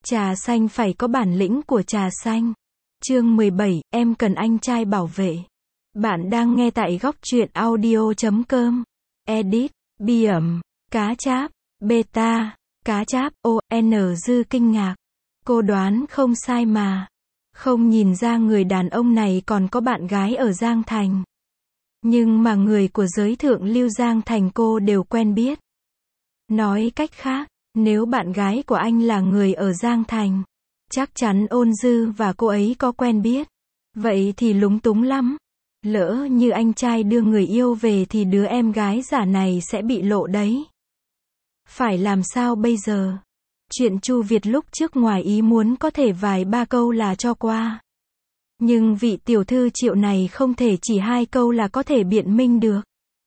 Trà xanh phải có bản lĩnh của trà xanh. Chương 17, em cần anh trai bảo vệ. Bạn đang nghe tại góc truyện audio.com. Edit, Biẩm, Cá Cháp, Beta, Cá Cháp, Dư kinh ngạc. Cô đoán không sai mà. Không nhìn ra người đàn ông này còn có bạn gái ở Giang Thành. Nhưng mà người của giới thượng lưu Giang Thành cô đều quen biết. Nói cách khác, nếu bạn gái của anh là người ở Giang Thành, chắc chắn Ôn Dư và cô ấy có quen biết. Vậy thì lúng túng lắm. Lỡ như anh trai đưa người yêu về thì đứa em gái giả này sẽ bị lộ đấy. Phải làm sao bây giờ? Chuyện Chu Việt lúc trước ngoài ý muốn có thể vài ba câu là cho qua. Nhưng vị tiểu thư Triệu này không thể chỉ hai câu là có thể biện minh được.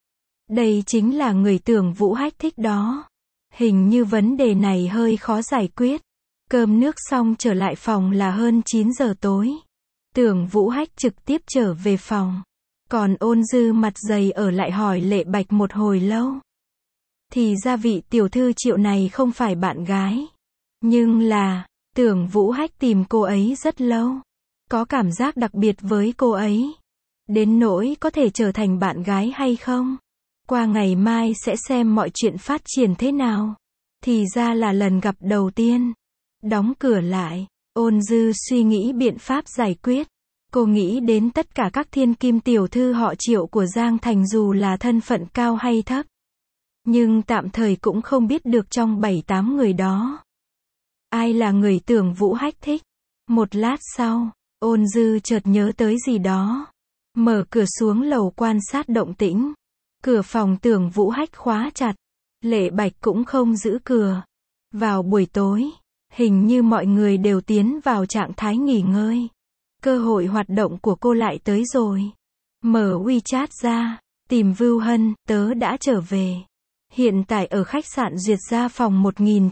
Đây chính là người Tưởng Vũ Hách thích đó. Hình như vấn đề này hơi khó giải quyết. Cơm nước xong trở lại phòng là hơn 9 giờ tối. Tưởng Vũ Hách trực tiếp trở về phòng. Còn Ôn Dư mặt dày ở lại hỏi Lệ Bạch một hồi lâu. Thì ra vị tiểu thư Triệu này không phải bạn gái. Nhưng là, Tưởng Vũ Hách tìm cô ấy rất lâu. Có cảm giác đặc biệt với cô ấy. Đến nỗi có thể trở thành bạn gái hay không? Qua ngày mai sẽ xem mọi chuyện phát triển thế nào. Thì ra là lần gặp đầu tiên. Đóng cửa lại, Ôn Dư suy nghĩ biện pháp giải quyết. Cô nghĩ đến tất cả các thiên kim tiểu thư họ Triệu của Giang Thành dù là thân phận cao hay thấp. Nhưng tạm thời cũng không biết được trong 7-8 người đó. Ai là người Tưởng Vũ Hách thích? Một lát sau, Ôn Dư chợt nhớ tới gì đó. Mở cửa xuống lầu quan sát động tĩnh. Cửa phòng Tưởng Vũ Hách khóa chặt. Lệ Bạch cũng không giữ cửa. Vào buổi tối, hình như mọi người đều tiến vào trạng thái nghỉ ngơi. Cơ hội hoạt động của cô lại tới rồi. Mở WeChat ra, tìm Vưu Hân, tớ đã trở về. Hiện tại ở khách sạn Duyệt Gia phòng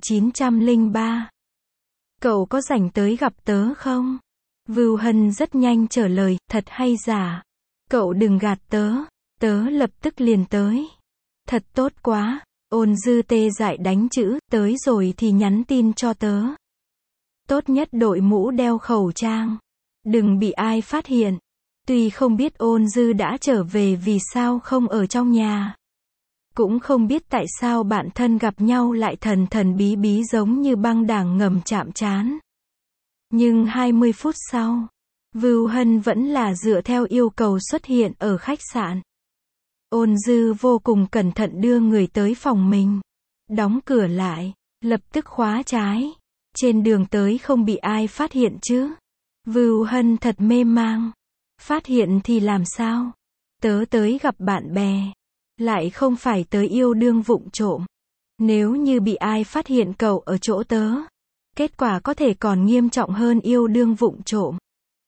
1903. Cậu có rảnh tới gặp tớ không? Vưu Hân rất nhanh trả lời, thật hay giả? Cậu đừng gạt tớ, tớ lập tức liền tới. Thật tốt quá. Ôn Dư tê dại đánh chữ, tới rồi thì nhắn tin cho tớ. Tốt nhất đội mũ đeo khẩu trang. Đừng bị ai phát hiện. Tuy không biết Ôn Dư đã trở về vì sao không ở trong nhà. Cũng không biết tại sao bạn thân gặp nhau lại thần thần bí bí giống như băng đảng ngầm chạm trán. Nhưng 20 phút sau, Vưu Hân vẫn là dựa theo yêu cầu xuất hiện ở khách sạn. Ôn Dư vô cùng cẩn thận đưa người tới phòng mình. Đóng cửa lại, lập tức khóa trái. Trên đường tới không bị ai phát hiện chứ? Vưu Hân thật mê mang. Phát hiện thì làm sao? Tớ tới gặp bạn bè. Lại không phải tới yêu đương vụng trộm. Nếu như bị ai phát hiện cậu ở chỗ tớ, kết quả có thể còn nghiêm trọng hơn yêu đương vụng trộm.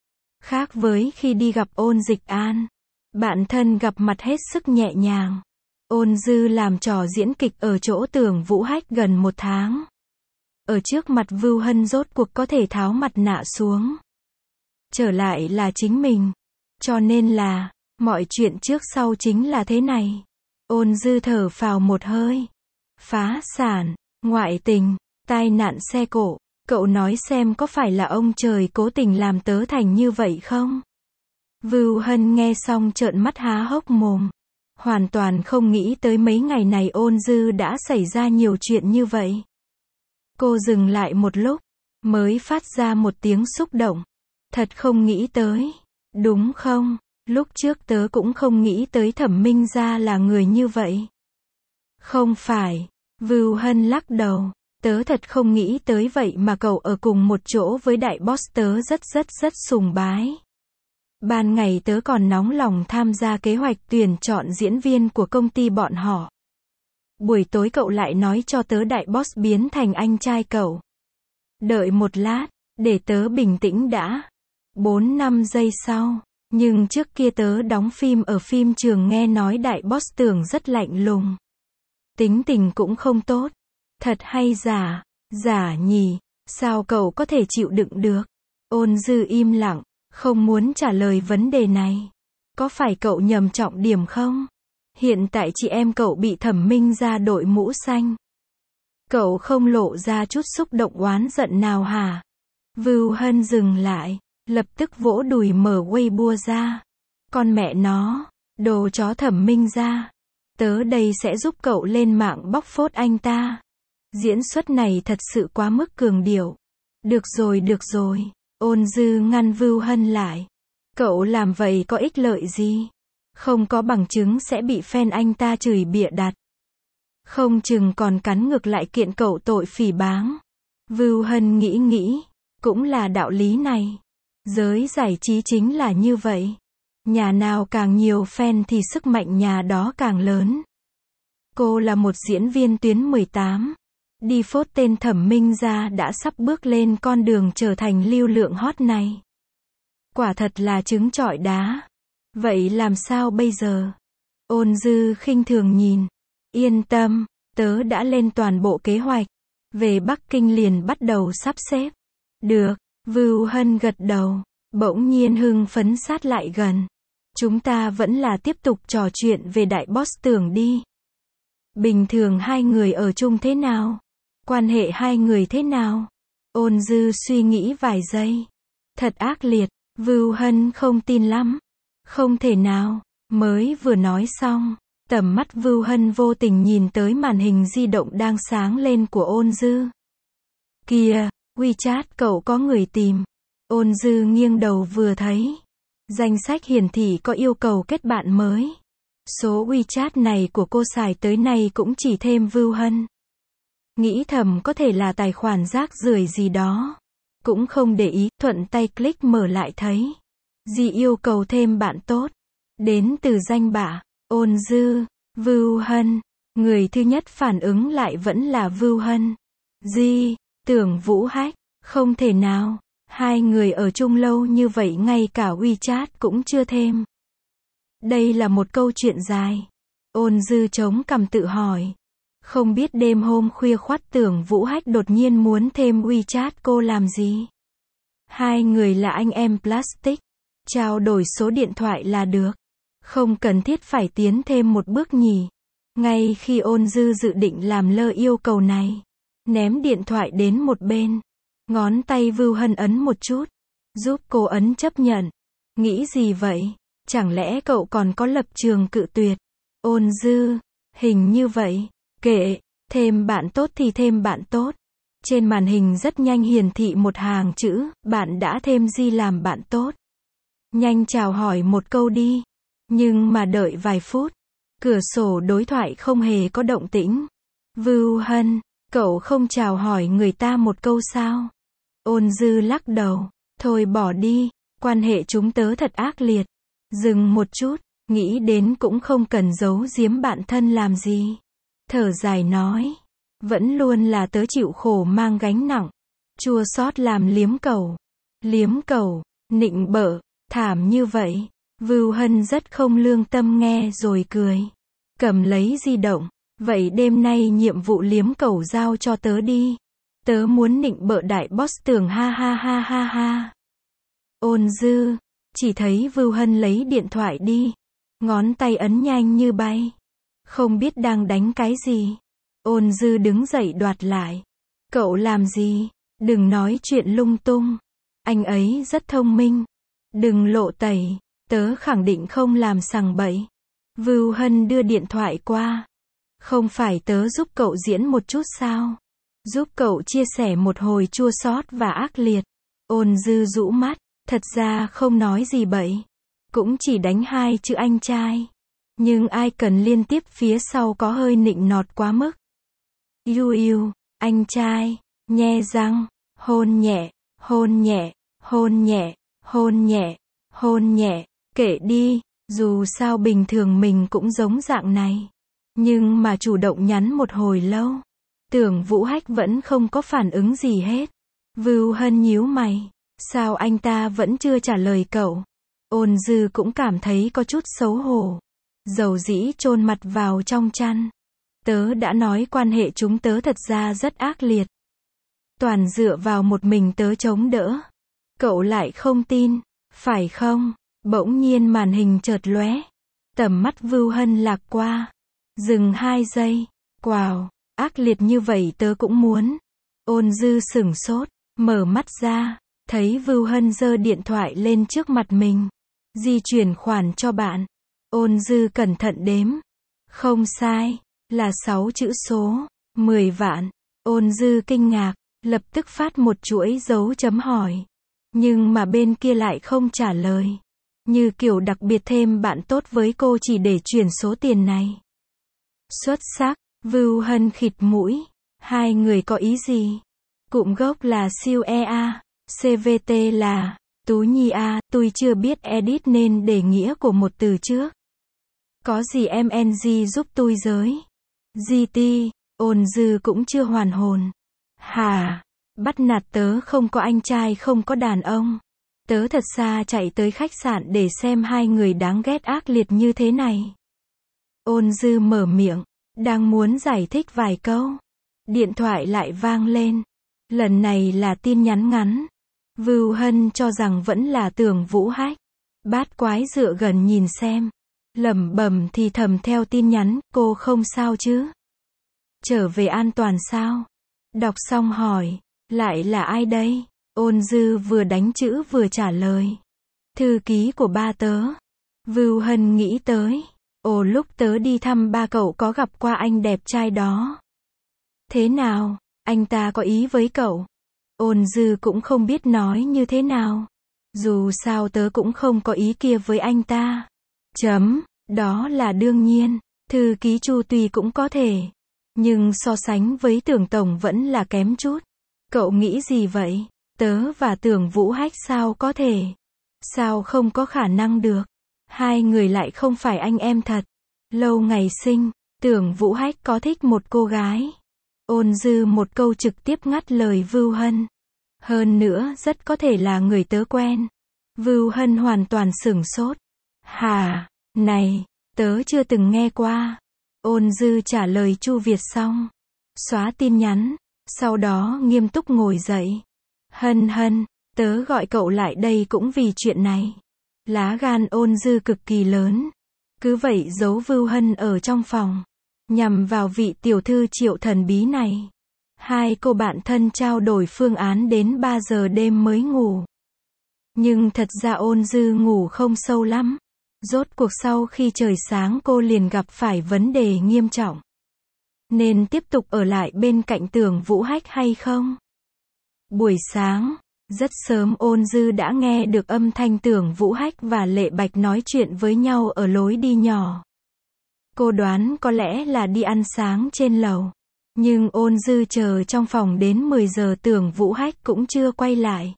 Khác với khi đi gặp Ôn Dịch An, bạn thân gặp mặt hết sức nhẹ nhàng. Ôn Dư làm trò diễn kịch ở chỗ Tưởng Vũ Hách gần 1 tháng. Ở trước mặt Vưu Hân rốt cuộc có thể tháo mặt nạ xuống. Trở lại là chính mình. Cho nên là, mọi chuyện trước sau chính là thế này. Ôn Dư thở phào một hơi. Phá sản, ngoại tình, tai nạn xe cộ. Cậu nói xem có phải là ông trời cố tình làm tớ thành như vậy không? Vưu Hân nghe xong trợn mắt há hốc mồm. Hoàn toàn không nghĩ tới mấy ngày này Ôn Dư đã xảy ra nhiều chuyện như vậy. Cô dừng lại một lúc, mới phát ra một tiếng xúc động. Thật không nghĩ tới. Đúng không? Lúc trước tớ cũng không nghĩ tới Thẩm Minh Gia là người như vậy. Không phải. Vưu Hân lắc đầu. Tớ thật không nghĩ tới vậy mà cậu ở cùng một chỗ với đại boss tớ rất sùng bái. Ban ngày tớ còn nóng lòng tham gia kế hoạch tuyển chọn diễn viên của công ty bọn họ. Buổi tối cậu lại nói cho tớ đại boss biến thành anh trai cậu. Đợi một lát, để tớ bình tĩnh đã. 4-5 giây sau. Nhưng trước kia tớ đóng phim ở phim trường nghe nói đại boss Tưởng rất lạnh lùng. Tính tình cũng không tốt. Thật hay giả? Giả nhỉ? Sao cậu có thể chịu đựng được? Ôn Dư im lặng, không muốn trả lời vấn đề này. Có phải cậu nhầm trọng điểm không? Hiện tại chị em cậu bị Thẩm Minh Gia đội mũ xanh. Cậu không lộ ra chút xúc động oán giận nào hả? Vưu Hân dừng lại, lập tức vỗ đùi mở Weibo ra. Con mẹ nó, đồ chó Thẩm Minh ra. Tớ đây sẽ giúp cậu lên mạng bóc phốt anh ta. Diễn xuất này thật sự quá mức cường điệu. Được rồi. Ôn Dư ngăn Vưu Hân lại. Cậu làm vậy có ích lợi gì? Không có bằng chứng sẽ bị fan anh ta chửi bịa đặt. Không chừng còn cắn ngược lại kiện cậu tội phỉ báng. Vưu Hân nghĩ, cũng là đạo lý này. Giới giải trí chính là như vậy. Nhà nào càng nhiều fan thì sức mạnh nhà đó càng lớn. Cô là một diễn viên tuyến 18. Đi phốt tên Thẩm Minh ra đã sắp bước lên con đường trở thành lưu lượng hot này. Quả thật là trứng trọi đá. Vậy làm sao bây giờ? Ôn Dư khinh thường nhìn. Yên tâm, tớ đã lên toàn bộ kế hoạch. Về Bắc Kinh liền bắt đầu sắp xếp. Được, Vưu Hân gật đầu. Bỗng nhiên hưng phấn sát lại gần. Chúng ta vẫn là tiếp tục trò chuyện về đại boss Tưởng đi. Bình thường hai người ở chung thế nào? Quan hệ hai người thế nào? Ôn Dư suy nghĩ vài giây. Thật ác liệt, Vưu Hân không tin lắm. Không thể nào, mới vừa nói xong, tầm mắt Vưu Hân vô tình nhìn tới màn hình di động đang sáng lên của Ôn Dư. Kìa, WeChat cậu có người tìm. Ôn Dư nghiêng đầu vừa thấy. Danh sách hiển thị có yêu cầu kết bạn mới. Số WeChat này của cô xài tới nay cũng chỉ thêm Vưu Hân. Nghĩ thầm có thể là tài khoản rác rưởi gì đó. Cũng không để ý, thuận tay click mở lại thấy. Dì yêu cầu thêm bạn tốt. Đến từ danh bạ, Ôn Dư, Vưu Hân. Người thứ nhất phản ứng lại vẫn là Vưu Hân. Di, Tưởng Vũ Hách, không thể nào. Hai người ở chung lâu như vậy ngay cả WeChat cũng chưa thêm. Đây là một câu chuyện dài. Ôn Dư chống cằm tự hỏi. Không biết đêm hôm khuya khoắt Tưởng Vũ Hách đột nhiên muốn thêm WeChat cô làm gì? Hai người là anh em plastic. Trao đổi số điện thoại là được. Không cần thiết phải tiến thêm một bước nhỉ. Ngay khi Ôn Dư dự định làm lơ yêu cầu này. Ném điện thoại đến một bên. Ngón tay Vưu Hân ấn một chút. Giúp cô ấn chấp nhận. Nghĩ gì vậy? Chẳng lẽ cậu còn có lập trường cự tuyệt? Ôn Dư. Hình như vậy. Kệ. Thêm bạn tốt thì thêm bạn tốt. Trên màn hình rất nhanh hiển thị một hàng chữ. Bạn đã thêm Di làm bạn tốt. Nhanh chào hỏi một câu đi. Nhưng mà đợi vài phút. Cửa sổ đối thoại không hề có động tĩnh. Vưu Hân. Cậu không chào hỏi người ta một câu sao? Ôn Dư lắc đầu. Thôi bỏ đi. Quan hệ chúng tớ thật ác liệt. Dừng một chút. Nghĩ đến cũng không cần giấu giếm bạn thân làm gì. Thở dài nói. Vẫn luôn là tớ chịu khổ mang gánh nặng. Chua xót làm liếm cầu. Liếm cầu. Nịnh bợ. Thảm như vậy. Vưu Hân rất không lương tâm nghe rồi cười. Cầm lấy di động. Vậy đêm nay nhiệm vụ liếm cầu giao cho tớ đi. Tớ muốn nịnh bợ đại boss Tưởng ha ha ha ha ha. Ôn Dư. Chỉ thấy Vưu Hân lấy điện thoại đi. Ngón tay ấn nhanh như bay. Không biết đang đánh cái gì. Ôn Dư đứng dậy đoạt lại. Cậu làm gì? Đừng nói chuyện lung tung. Anh ấy rất thông minh. Đừng lộ tẩy. Tớ khẳng định không làm sằng bậy. Vưu Hân đưa điện thoại qua. Không phải tớ giúp cậu diễn một chút sao? Giúp cậu chia sẻ một hồi chua xót và ác liệt. Ôn Dư rũ mắt. Thật ra không nói gì bậy. Cũng chỉ đánh hai chữ anh trai. Nhưng ai cần liên tiếp phía sau có hơi nịnh nọt quá mức. Yêu yêu, anh trai, nhe răng, hôn nhẹ, hôn nhẹ, hôn nhẹ, hôn nhẹ, hôn nhẹ, kệ đi, dù sao bình thường mình cũng giống dạng này. Nhưng mà chủ động nhắn một hồi lâu. Tưởng Vũ Hách vẫn không có phản ứng gì hết. Vưu Hân nhíu mày. Sao anh ta vẫn chưa trả lời cậu? Ôn Dư cũng cảm thấy có chút xấu hổ. Dầu dĩ chôn mặt vào trong chăn. Tớ đã nói quan hệ chúng tớ thật ra rất ác liệt. Toàn dựa vào một mình tớ chống đỡ. Cậu lại không tin, phải không? Bỗng nhiên màn hình chợt lóe. Tầm mắt Vưu Hân lạc qua. Dừng 2 giây. Wow, Ác liệt như vậy tớ cũng muốn. Ôn Dư sửng sốt, mở mắt ra, thấy Vưu Hân giơ điện thoại lên trước mặt mình. Di chuyển khoản cho bạn. Ôn Dư cẩn thận đếm. Không sai, là 6 chữ số, 10 vạn. Ôn Dư kinh ngạc, lập tức phát một chuỗi dấu chấm hỏi. Nhưng mà bên kia lại không trả lời. Như kiểu đặc biệt thêm bạn tốt với cô chỉ để chuyển số tiền này. Xuất sắc, Vưu Hân khịt mũi. Hai người có ý gì? Cụm gốc là siêu EA, CVT là Tú Nhi A, tôi chưa biết edit nên để nghĩa của một từ trước. Có gì MNG giúp tôi giới? GT, Ôn Dư cũng chưa hoàn hồn. Hả? Bắt nạt tớ không có anh trai không có đàn ông. Tớ thật xa chạy tới khách sạn để xem hai người đáng ghét ác liệt như thế này. Ôn Dư mở miệng, đang muốn giải thích vài câu. Điện thoại lại vang lên. Lần này là tin nhắn ngắn. Vưu Hân cho rằng vẫn là Tưởng Vũ Hách. Bát quái dựa gần nhìn xem. Lẩm bẩm thì thầm theo tin nhắn, cô không sao chứ? Trở về an toàn sao? Đọc xong hỏi, lại là ai đây? Ôn Dư vừa đánh chữ vừa trả lời. Thư ký của ba tớ. Vưu Hân nghĩ tới. Ồ, lúc tớ đi thăm ba cậu có gặp qua anh đẹp trai đó. Thế nào, anh ta có ý với cậu? Ôn Dư cũng không biết nói như thế nào. Dù sao tớ cũng không có ý kia với anh ta. Đó là đương nhiên. Thư ký Chu tuy cũng có thể. Nhưng so sánh với Tưởng tổng vẫn là kém chút. Cậu nghĩ gì vậy? Tớ và Tưởng Vũ Hách sao có thể? Sao không có khả năng được? Hai người lại không phải anh em thật. Lâu ngày sinh, Tưởng Vũ Hách có thích một cô gái. Ôn Dư một câu trực tiếp ngắt lời Vưu Hân. Hơn nữa rất có thể là người tớ quen. Vưu Hân hoàn toàn sửng sốt. Hả? Này, tớ chưa từng nghe qua. Ôn Dư trả lời Chu Việt xong. Xóa tin nhắn. Sau đó nghiêm túc ngồi dậy. Hân, tớ gọi cậu lại đây cũng vì chuyện này. Lá gan Ôn Dư cực kỳ lớn. Cứ vậy giấu Vưu Hân ở trong phòng. Nhằm vào vị tiểu thư Triệu thần bí này. Hai cô bạn thân trao đổi phương án đến 3 giờ đêm mới ngủ. Nhưng thật ra Ôn Dư ngủ không sâu lắm. Rốt cuộc sau khi trời sáng cô liền gặp phải vấn đề nghiêm trọng. Nên tiếp tục ở lại bên cạnh Tưởng Vũ Hách hay không? Buổi sáng, rất sớm Ôn Dư đã nghe được âm thanh Tưởng Vũ Hách và Lệ Bạch nói chuyện với nhau ở lối đi nhỏ. Cô đoán có lẽ là đi ăn sáng trên lầu. Nhưng Ôn Dư chờ trong phòng đến 10 giờ Tưởng Vũ Hách cũng chưa quay lại.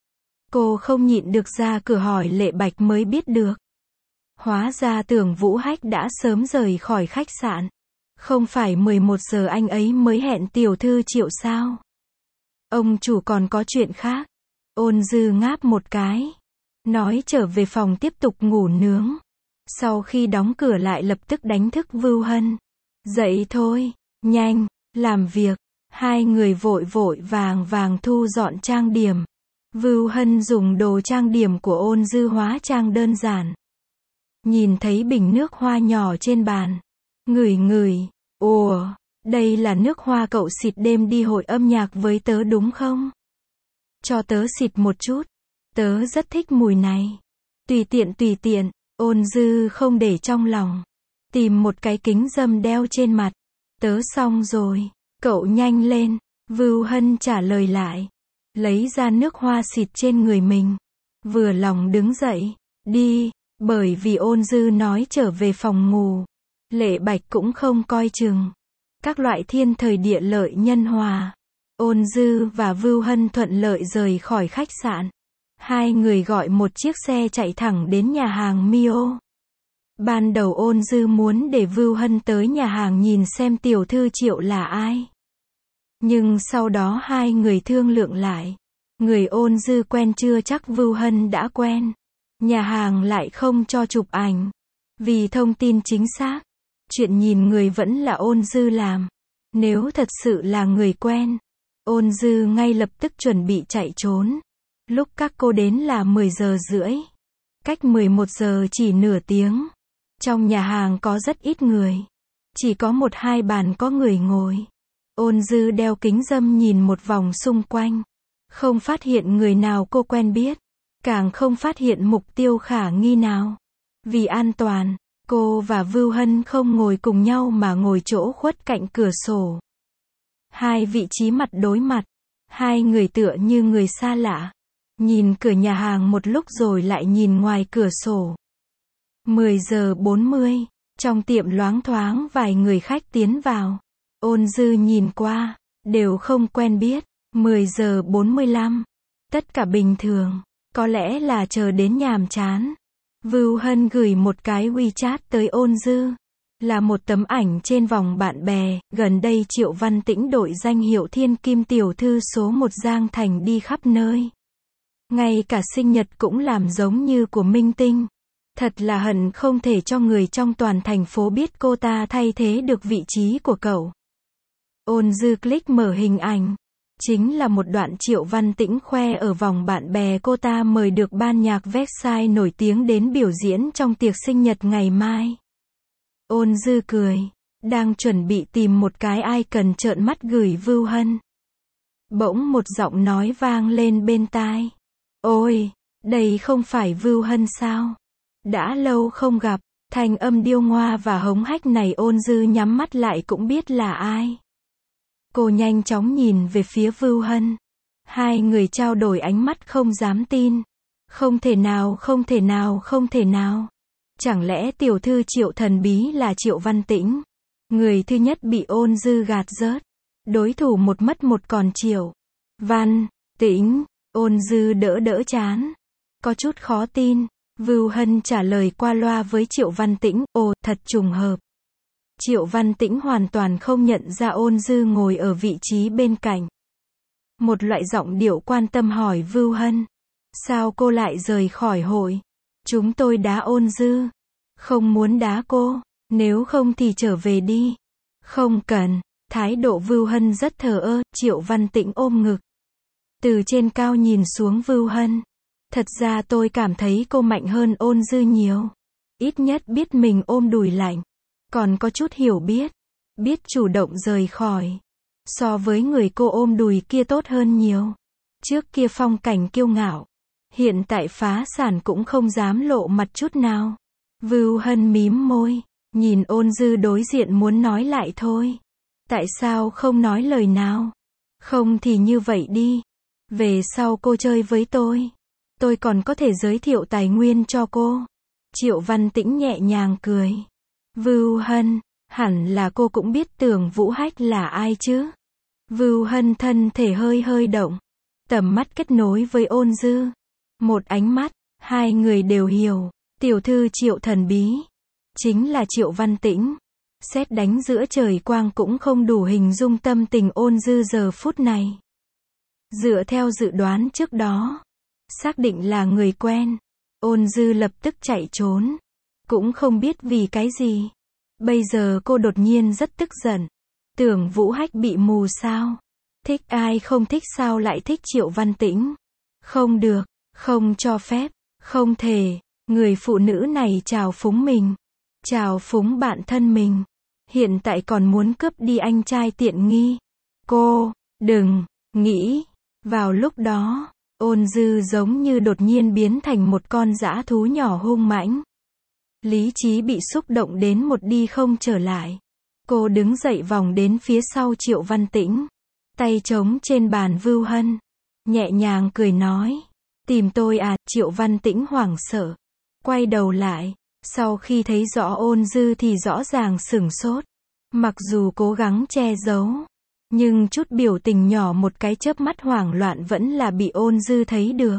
Cô không nhịn được ra cửa hỏi Lệ Bạch mới biết được. Hóa ra Tưởng Vũ Hách đã sớm rời khỏi khách sạn. Không phải 11 giờ anh ấy mới hẹn tiểu thư Triệu sao? Ông chủ còn có chuyện khác. Ôn Dư ngáp một cái. Nói trở về phòng tiếp tục ngủ nướng. Sau khi đóng cửa lại lập tức đánh thức Vưu Hân. Dậy thôi, nhanh, làm việc. Hai người vội vội vàng thu dọn trang điểm. Vưu Hân dùng đồ trang điểm của Ôn Dư hóa trang đơn giản. Nhìn thấy bình nước hoa nhỏ trên bàn. Ngửi. Ồ, đây là nước hoa cậu xịt đêm đi hội âm nhạc với tớ đúng không? Cho tớ xịt một chút. Tớ rất thích mùi này. Tùy tiện. Ôn Dư không để trong lòng. Tìm một cái kính râm đeo trên mặt. Tớ xong rồi. Cậu nhanh lên. Vưu Hân trả lời lại. Lấy ra nước hoa xịt trên người mình. Vừa lòng đứng dậy. Đi. Bởi vì Ôn Dư nói trở về phòng ngủ. Lệ Bạch cũng không coi chừng. Các loại thiên thời địa lợi nhân hòa. Ôn Dư và Vưu Hân thuận lợi rời khỏi khách sạn. Hai người gọi một chiếc xe chạy thẳng đến nhà hàng Mio. Ban đầu Ôn Dư muốn để Vưu Hân tới nhà hàng nhìn xem tiểu thư Triệu là ai. Nhưng sau đó hai người thương lượng lại. Người Ôn Dư quen chưa chắc Vưu Hân đã quen. Nhà hàng lại không cho chụp ảnh. Vì thông tin chính xác. Chuyện nhìn người vẫn là Ôn Dư làm. Nếu thật sự là người quen. Ôn Dư ngay lập tức chuẩn bị chạy trốn. Lúc các cô đến là 10 giờ rưỡi. Cách 11 giờ chỉ nửa tiếng. Trong nhà hàng có rất ít người. Chỉ có 1-2 bàn có người ngồi. Ôn Dư đeo kính râm nhìn một vòng xung quanh. Không phát hiện người nào cô quen biết. Càng không phát hiện mục tiêu khả nghi nào. Vì an toàn, cô và Vưu Hân không ngồi cùng nhau mà ngồi chỗ khuất cạnh cửa sổ. Hai vị trí mặt đối mặt. Hai người tựa như người xa lạ. Nhìn cửa nhà hàng một lúc rồi lại nhìn ngoài cửa sổ. 10 giờ 40, trong tiệm loáng thoáng vài người khách tiến vào. Ôn Dư nhìn qua, đều không quen biết. 10 giờ 45, tất cả bình thường, có lẽ là chờ đến nhàm chán. Vưu Hân gửi một cái WeChat tới Ôn Dư. Là một tấm ảnh trên vòng bạn bè, gần đây Triệu Văn Tĩnh đội danh hiệu Thiên Kim tiểu thư số 1 Giang Thành đi khắp nơi. Ngay cả sinh nhật cũng làm giống như của minh tinh. Thật là hận không thể cho người trong toàn thành phố biết cô ta thay thế được vị trí của cậu. Ôn Dư click mở hình ảnh. Chính là một đoạn Triệu Văn Tĩnh khoe ở vòng bạn bè cô ta mời được ban nhạc Versailles nổi tiếng đến biểu diễn trong tiệc sinh nhật ngày mai. Ôn Dư cười, đang chuẩn bị tìm một cái icon trợn mắt gửi Vưu Hân. Bỗng một giọng nói vang lên bên tai. Ôi, đây không phải Vưu Hân sao? Đã lâu không gặp, thanh âm điêu ngoa và hống hách này Ôn Dư nhắm mắt lại cũng biết là ai. Cô nhanh chóng nhìn về phía Vưu Hân. Hai người trao đổi ánh mắt không dám tin. Không thể nào, không thể nào, không thể nào. Chẳng lẽ tiểu thư Triệu thần bí là Triệu Văn Tĩnh? Người thứ nhất bị Ôn Dư gạt rớt. Đối thủ một mất một còn Triệu Văn Tĩnh. Ôn Dư đỡ chán. Có chút khó tin. Vưu Hân trả lời qua loa với Triệu Văn Tĩnh. Ồ, thật trùng hợp. Triệu Văn Tĩnh hoàn toàn không nhận ra Ôn Dư ngồi ở vị trí bên cạnh. Một loại giọng điệu quan tâm hỏi Vưu Hân. Sao cô lại rời khỏi hội? Chúng tôi đá Ôn Dư. Không muốn đá cô. Nếu không thì trở về đi. Không cần. Thái độ Vưu Hân rất thờ ơ. Triệu Văn Tĩnh ôm ngực. Từ trên cao nhìn xuống Vưu Hân. Thật ra tôi cảm thấy cô mạnh hơn Ôn Dư nhiều. Ít nhất biết mình ôm đùi lạnh. Còn có chút hiểu biết. Biết chủ động rời khỏi. So với người cô ôm đùi kia tốt hơn nhiều. Trước kia phong cảnh kiêu ngạo. Hiện tại phá sản cũng không dám lộ mặt chút nào. Vưu Hân mím môi. Nhìn Ôn Dư đối diện muốn nói lại thôi. Tại sao không nói lời nào? Không thì như vậy đi. Về sau cô chơi với tôi còn có thể giới thiệu tài nguyên cho cô. Triệu Văn Tĩnh nhẹ nhàng cười. Vưu Hân, hẳn là cô cũng biết Tưởng Vũ Hách là ai chứ? Vưu Hân thân thể hơi động. Tầm mắt kết nối với Ôn Dư. Một ánh mắt, hai người đều hiểu. Tiểu thư Triệu thần bí. Chính là Triệu Văn Tĩnh. Sét đánh giữa trời quang cũng không đủ hình dung tâm tình Ôn Dư giờ phút này. Dựa theo dự đoán trước đó. Xác định là người quen. Ôn Dư lập tức chạy trốn. Cũng không biết vì cái gì. Bây giờ cô đột nhiên rất tức giận. Tưởng Vũ Hách bị mù sao? Thích ai không thích sao lại thích Triệu Văn Tĩnh? Không được, không cho phép, không thể. Người phụ nữ này trào phúng mình. Trào phúng bạn thân mình. Hiện tại còn muốn cướp đi anh trai tiện nghi. Cô, đừng, nghĩ. Vào lúc đó, Ôn Dư giống như đột nhiên biến thành một con dã thú nhỏ hung mãnh. Lý trí bị xúc động đến một đi không trở lại. Cô đứng dậy vòng đến phía sau Triệu Văn Tĩnh. Tay trống trên bàn Vưu Hân. Nhẹ nhàng cười nói. Tìm tôi à? Triệu Văn Tĩnh hoảng sợ. Quay đầu lại. Sau khi thấy rõ Ôn Dư thì rõ ràng sửng sốt. Mặc dù cố gắng che giấu. Nhưng chút biểu tình nhỏ một cái chớp mắt hoảng loạn vẫn là bị Ôn Dư thấy được.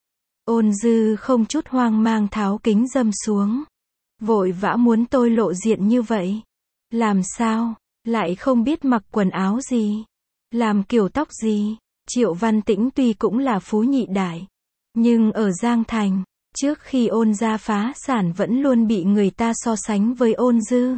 Ôn Dư không chút hoang mang tháo kính râm xuống. Vội vã muốn tôi lộ diện như vậy. Làm sao? Lại không biết mặc quần áo gì. Làm kiểu tóc gì. Triệu Văn Tĩnh tuy cũng là phú nhị đại. Nhưng ở Giang Thành, trước khi Ôn gia phá sản vẫn luôn bị người ta so sánh với Ôn Dư.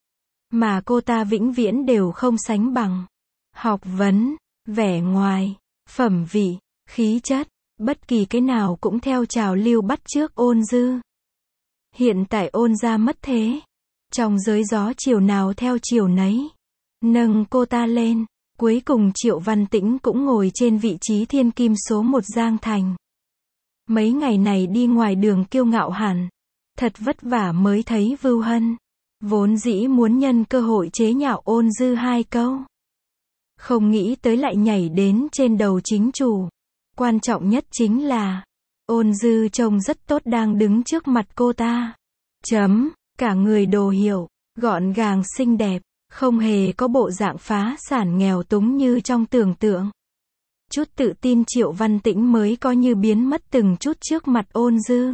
Mà cô ta vĩnh viễn đều không sánh bằng. Học vấn, vẻ ngoài, phẩm vị, khí chất, bất kỳ cái nào cũng theo trào lưu bắt chước Ôn Dư. Hiện tại Ôn gia mất thế. Trong giới gió chiều nào theo chiều nấy. Nâng cô ta lên, Cuối cùng Triệu Văn Tĩnh cũng ngồi trên vị trí thiên kim số 1 Giang Thành. Mấy ngày này đi ngoài đường kiêu ngạo hẳn. Thật vất vả mới thấy Vưu Hân. Vốn dĩ muốn nhân cơ hội chế nhạo Ôn Dư 2 câu. Không nghĩ tới lại nhảy đến trên đầu chính chủ. Quan trọng nhất chính là, Ôn Dư trông rất tốt đang đứng trước mặt cô ta. Cả người đồ hiệu, gọn gàng xinh đẹp, không hề có bộ dạng phá sản nghèo túng như trong tưởng tượng. Chút tự tin Triệu Văn Tĩnh mới có như biến mất từng chút trước mặt Ôn Dư.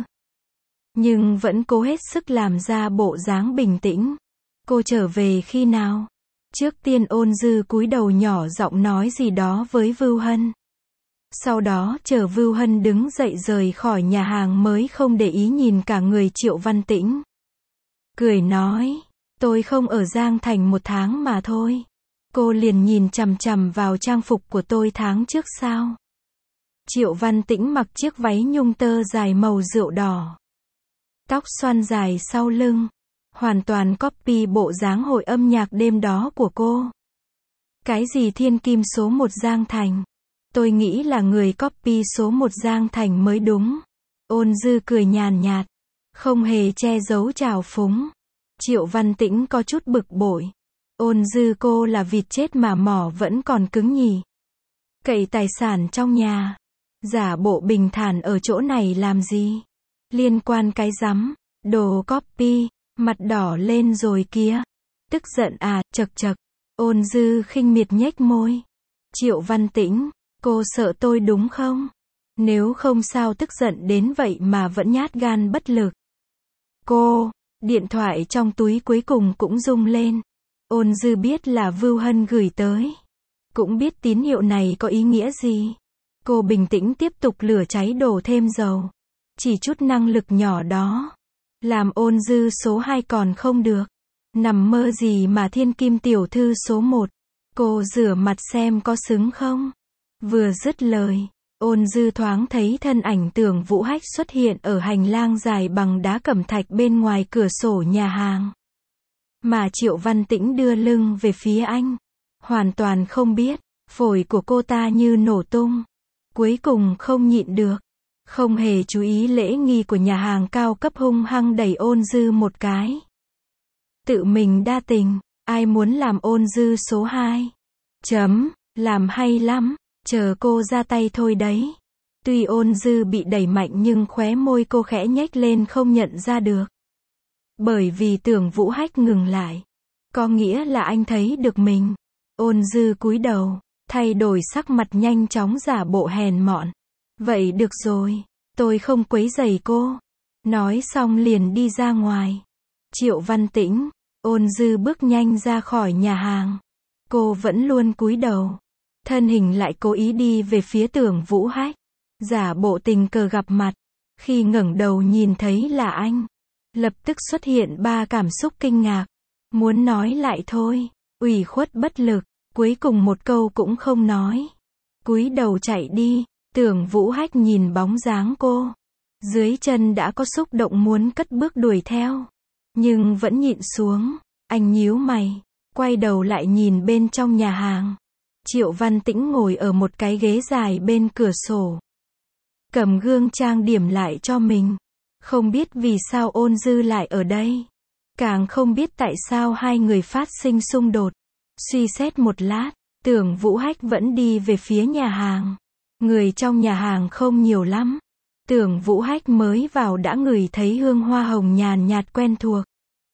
Nhưng vẫn cố hết sức làm ra bộ dáng bình tĩnh. Cô trở về khi nào? Trước tiên Ôn Dư cúi đầu nhỏ giọng nói gì đó với Vưu Hân. Sau đó chờ Vưu Hân đứng dậy rời khỏi nhà hàng mới không để ý nhìn cả người Triệu Văn Tĩnh. Cười nói, tôi không ở Giang Thành 1 tháng mà thôi. Cô liền nhìn chằm chằm vào trang phục của tôi tháng trước sao? Triệu Văn Tĩnh mặc chiếc váy nhung tơ dài màu rượu đỏ. Tóc xoăn dài sau lưng. Hoàn toàn copy bộ dáng hội âm nhạc đêm đó của cô. Cái gì thiên kim số 1 Giang Thành? Tôi nghĩ là người copy số 1 Giang Thành mới đúng. Ôn Dư cười nhàn nhạt. Không hề che giấu trào phúng. Triệu Văn Tĩnh có chút bực bội. Ôn Dư cô là vịt chết mà mỏ vẫn còn cứng nhỉ. Cậy tài sản trong nhà. Giả bộ bình thản ở chỗ này làm gì? Liên quan cái rắm. Đồ copy. Mặt đỏ lên rồi kìa. Tức giận à, chậc chậc. Ôn Dư khinh miệt nhếch môi. Triệu Văn Tĩnh, cô sợ tôi đúng không? Nếu không sao tức giận đến vậy mà vẫn nhát gan bất lực. Cô, điện thoại trong túi cuối cùng cũng rung lên. Ôn Dư biết là Vưu Hân gửi tới. Cũng biết tín hiệu này có ý nghĩa gì. Cô bình tĩnh tiếp tục lửa cháy đổ thêm dầu. Chỉ chút năng lực nhỏ đó. Làm Ôn Dư số 2 còn không được. Nằm mơ gì mà thiên kim tiểu thư số 1. Cô rửa mặt xem có xứng không? Vừa dứt lời, Ôn Dư thoáng thấy thân ảnh Tưởng Vũ Hách xuất hiện ở hành lang dài bằng đá cẩm thạch bên ngoài cửa sổ nhà hàng. Mà Triệu Văn Tĩnh đưa lưng về phía anh. Hoàn toàn không biết, phổi của cô ta như nổ tung. Cuối cùng không nhịn được. Không hề chú ý lễ nghi của nhà hàng cao cấp hung hăng đẩy Ôn Dư một cái. Tự mình đa tình, ai muốn làm Ôn Dư số 2? Làm hay lắm, chờ cô ra tay thôi đấy. Tuy Ôn Dư bị đẩy mạnh nhưng khóe môi cô khẽ nhếch lên không nhận ra được. Bởi vì Tưởng Vũ Hách ngừng lại. Có nghĩa là anh thấy được mình. Ôn Dư cúi đầu, thay đổi sắc mặt nhanh chóng giả bộ hèn mọn. Vậy được rồi, tôi không quấy rầy cô. Nói xong liền đi ra ngoài. Triệu Văn Tĩnh, Ôn Dư bước nhanh ra khỏi nhà hàng. Cô vẫn luôn cúi đầu. Thân hình lại cố ý đi về phía Tưởng Vũ Hách. Giả bộ tình cờ gặp mặt. Khi ngẩng đầu nhìn thấy là anh. Lập tức xuất hiện 3 cảm xúc kinh ngạc. Muốn nói lại thôi. Ủy khuất bất lực. Cuối cùng một câu cũng không nói. Cúi đầu chạy đi. Tưởng Vũ Hách nhìn bóng dáng cô. Dưới chân đã có xúc động muốn cất bước đuổi theo. Nhưng vẫn nhịn xuống. Anh nhíu mày. Quay đầu lại nhìn bên trong nhà hàng. Triệu Văn Tĩnh ngồi ở một cái ghế dài bên cửa sổ. Cầm gương trang điểm lại cho mình. Không biết vì sao Ôn Dư lại ở đây. Càng không biết tại sao hai người phát sinh xung đột. Suy xét một lát, Tưởng Vũ Hách vẫn đi về phía nhà hàng. Người trong nhà hàng không nhiều lắm. Tưởng Vũ Hách mới vào đã ngửi thấy hương hoa hồng nhàn nhạt quen thuộc.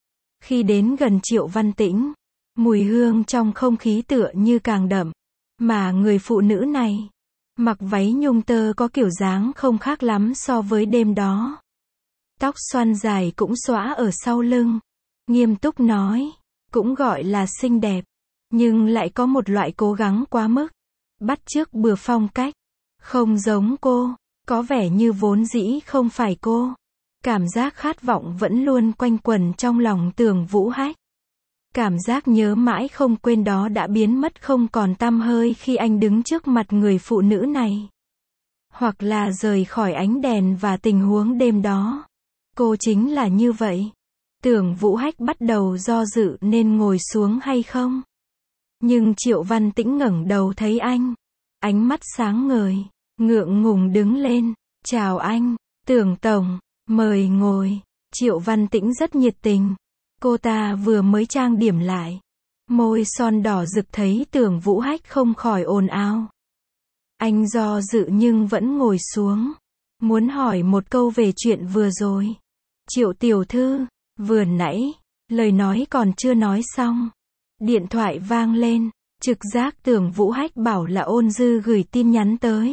Khi đến gần Triệu Văn Tĩnh, mùi hương trong không khí tựa như càng đậm. Mà người phụ nữ này, mặc váy nhung tơ có kiểu dáng không khác lắm so với đêm đó. Tóc xoăn dài cũng xõa ở sau lưng. Nghiêm túc nói, cũng gọi là xinh đẹp. Nhưng lại có một loại cố gắng quá mức. Bắt chước bừa phong cách. Không giống cô, có vẻ như vốn dĩ không phải cô. Cảm giác khát vọng vẫn luôn quanh quẩn trong lòng Tưởng Vũ Hách. Cảm giác nhớ mãi không quên đó đã biến mất không còn tăm hơi khi anh đứng trước mặt người phụ nữ này. Hoặc là rời khỏi ánh đèn và tình huống đêm đó. Cô chính là như vậy. Tưởng Vũ Hách bắt đầu do dự nên ngồi xuống hay không. Nhưng Triệu Văn Tĩnh ngẩng đầu thấy anh. Ánh mắt sáng ngời, ngượng ngùng đứng lên. Chào anh, Tưởng tổng, mời ngồi. Triệu Văn Tĩnh rất nhiệt tình. Cô ta vừa mới trang điểm lại. Môi son đỏ rực thấy Tưởng Vũ Hách không khỏi ồn ào. Anh do dự nhưng vẫn ngồi xuống. Muốn hỏi một câu về chuyện vừa rồi. Triệu tiểu thư, vừa nãy, lời nói còn chưa nói xong. Điện thoại vang lên, trực giác Tưởng Vũ Hách bảo là Ôn Dư gửi tin nhắn tới.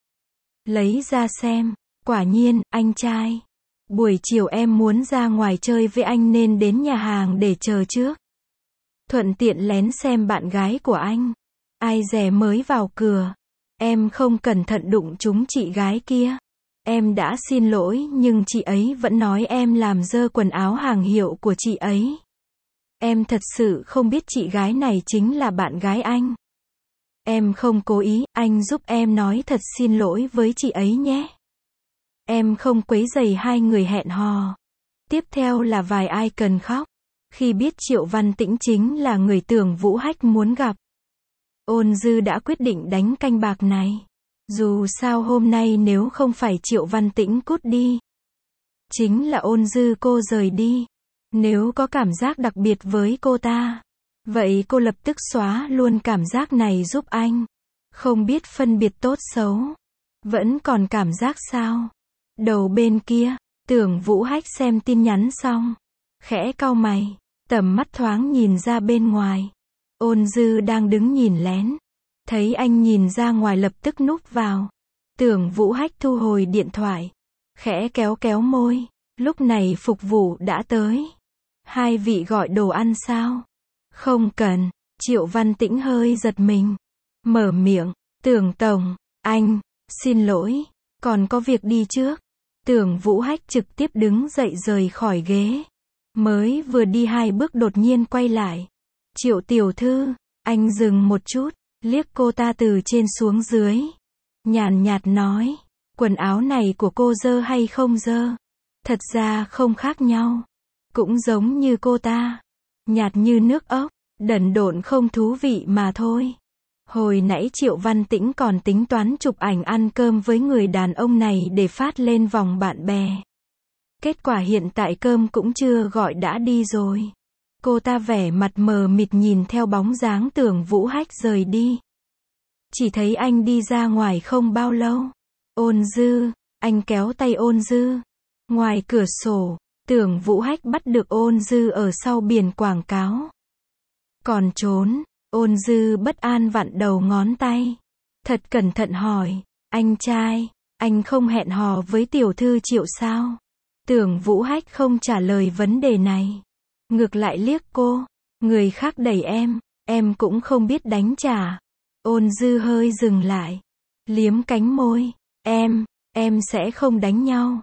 Lấy ra xem, quả nhiên, anh trai. Buổi chiều em muốn ra ngoài chơi với anh nên đến nhà hàng để chờ trước. Thuận tiện lén xem bạn gái của anh. Ai dè mới vào cửa. Em không cẩn thận đụng trúng chị gái kia. Em đã xin lỗi nhưng chị ấy vẫn nói em làm dơ quần áo hàng hiệu của chị ấy. Em thật sự không biết chị gái này chính là bạn gái anh. Em không cố ý, anh giúp em nói thật xin lỗi với chị ấy nhé. Em không quấy rầy hai người hẹn hò. Tiếp theo là vài ai cần khóc. Khi biết Triệu Văn Tĩnh chính là người Tưởng Vũ Hách muốn gặp. Ôn Dư đã quyết định đánh canh bạc này. Dù sao hôm nay nếu không phải Triệu Văn Tĩnh cút đi. Chính là Ôn Dư cô rời đi. Nếu có cảm giác đặc biệt với cô ta. Vậy cô lập tức xóa luôn cảm giác này giúp anh. Không biết phân biệt tốt xấu. Vẫn còn cảm giác sao? Đầu bên kia, Tưởng Vũ Hách xem tin nhắn xong. Khẽ cau mày. Tầm mắt thoáng nhìn ra bên ngoài. Ôn Dư đang đứng nhìn lén. Thấy anh nhìn ra ngoài lập tức núp vào. Tưởng Vũ Hách thu hồi điện thoại. Khẽ kéo kéo môi. Lúc này phục vụ đã tới. Hai vị gọi đồ ăn sao? Không cần. Triệu Văn Tĩnh hơi giật mình. Mở miệng. Tưởng tổng, anh, xin lỗi. Còn có việc đi trước. Tưởng Vũ Hách trực tiếp đứng dậy rời khỏi ghế. Mới vừa đi 2 bước đột nhiên quay lại. Triệu tiểu thư, anh dừng một chút, liếc cô ta từ trên xuống dưới. Nhàn nhạt nói, quần áo này của cô dơ hay không dơ? Thật ra không khác nhau. Cũng giống như cô ta. Nhạt như nước ốc, đần độn không thú vị mà thôi. Hồi nãy Triệu Văn Tĩnh còn tính toán chụp ảnh ăn cơm với người đàn ông này để phát lên vòng bạn bè. Kết quả hiện tại cơm cũng chưa gọi đã đi rồi. Cô ta vẻ mặt mờ mịt nhìn theo bóng dáng Tưởng Vũ Hách rời đi. Chỉ thấy anh đi ra ngoài không bao lâu. Ôn Dư, anh kéo tay Ôn Dư. Ngoài cửa sổ, Tưởng Vũ Hách bắt được Ôn Dư ở sau biển quảng cáo. Còn trốn, Ôn Dư bất an vặn đầu ngón tay. Thật cẩn thận hỏi, anh trai, anh không hẹn hò với tiểu thư Triệu sao? Tưởng Vũ Hách không trả lời vấn đề này. Ngược lại liếc cô, người khác đẩy em cũng không biết đánh trả. Ôn Dư hơi dừng lại, liếm cánh môi, em sẽ không đánh nhau.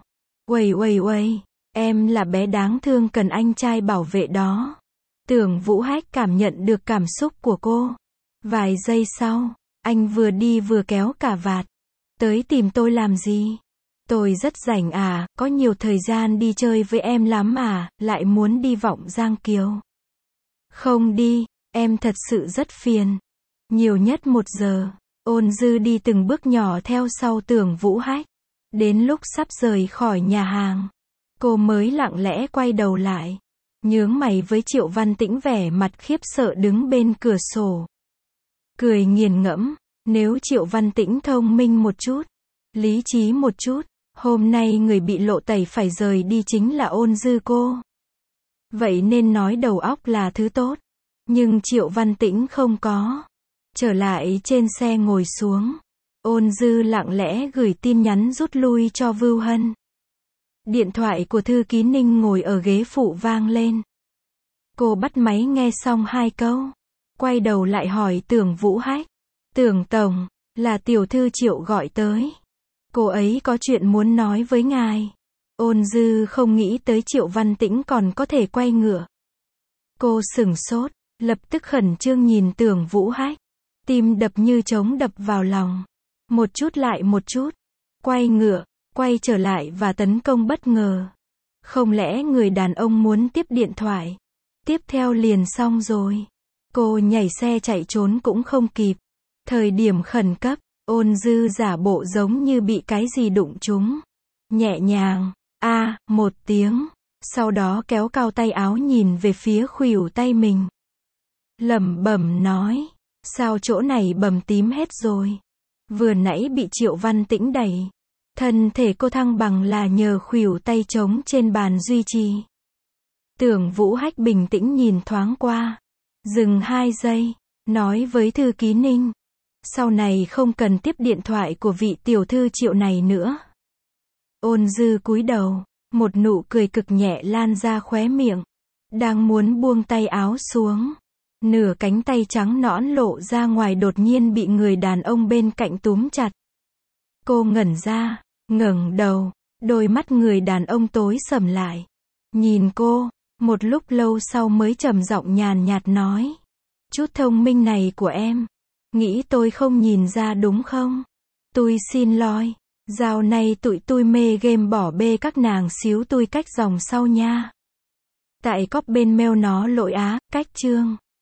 Uầy, em là bé đáng thương cần anh trai bảo vệ đó. Tưởng Vũ Hách cảm nhận được cảm xúc của cô. Vài giây sau, anh vừa đi vừa kéo cà vạt. Tới tìm tôi làm gì? Tôi rất rảnh à, có nhiều thời gian đi chơi với em lắm à, lại muốn đi Vọng Giang Kiều. Không đi, em thật sự rất phiền. Nhiều nhất 1 giờ. Ôn Dư đi từng bước nhỏ theo sau Tưởng Vũ Hách. Đến lúc sắp rời khỏi nhà hàng, cô mới lặng lẽ quay đầu lại. Nhướng mày với Triệu Văn Tĩnh vẻ mặt khiếp sợ đứng bên cửa sổ. Cười nghiền ngẫm, nếu Triệu Văn Tĩnh thông minh một chút, lý trí một chút, hôm nay người bị lộ tẩy phải rời đi chính là Ôn Dư cô. Vậy nên nói đầu óc là thứ tốt. Nhưng Triệu Văn Tĩnh không có. Trở lại trên xe ngồi xuống. Ôn Dư lặng lẽ gửi tin nhắn rút lui cho Vưu Hân. Điện thoại của thư ký Ninh ngồi ở ghế phụ vang lên. Cô bắt máy nghe xong 2 câu. Quay đầu lại hỏi Tưởng Vũ Hách. Tưởng tổng, là tiểu thư Triệu gọi tới. Cô ấy có chuyện muốn nói với ngài. Ôn Dư không nghĩ tới Triệu Văn Tĩnh còn có thể quay ngựa. Cô sửng sốt, lập tức khẩn trương nhìn Tưởng Vũ Hách. Tim đập như trống đập vào lòng. Một chút lại một chút. Quay ngựa, quay trở lại và tấn công bất ngờ. Không lẽ người đàn ông muốn tiếp điện thoại? Tiếp theo liền xong rồi. Cô nhảy xe chạy trốn cũng không kịp. Thời điểm khẩn cấp, Ôn Dư giả bộ giống như bị cái gì đụng trúng. Nhẹ nhàng, một tiếng. Sau đó kéo cao tay áo nhìn về phía khuỷu tay mình. Lẩm bẩm nói, sao chỗ này bầm tím hết rồi. Vừa nãy bị Triệu Văn Tĩnh đẩy. Thân thể cô thăng bằng là nhờ khuỷu tay trống trên bàn duy trì. Tưởng Vũ Hách bình tĩnh nhìn thoáng qua. Dừng 2 giây, nói với thư ký Ninh. Sau này không cần tiếp điện thoại của vị tiểu thư Triệu này nữa. Ôn Dư cúi đầu, một nụ cười cực nhẹ lan ra khóe miệng. Đang muốn buông tay áo xuống. Nửa cánh tay trắng nõn lộ ra ngoài đột nhiên bị người đàn ông bên cạnh túm chặt. Cô ngẩn ra, ngẩng đầu, đôi mắt người đàn ông tối sầm lại. Nhìn cô, một lúc lâu sau mới trầm giọng nhàn nhạt nói. Chút thông minh này của em, nghĩ tôi không nhìn ra đúng không? Tôi xin lỗi, dạo này tụi tôi mê game bỏ bê các nàng xíu tôi cách dòng sau nha. Tại cóp bên mail nó lỗi cách chương.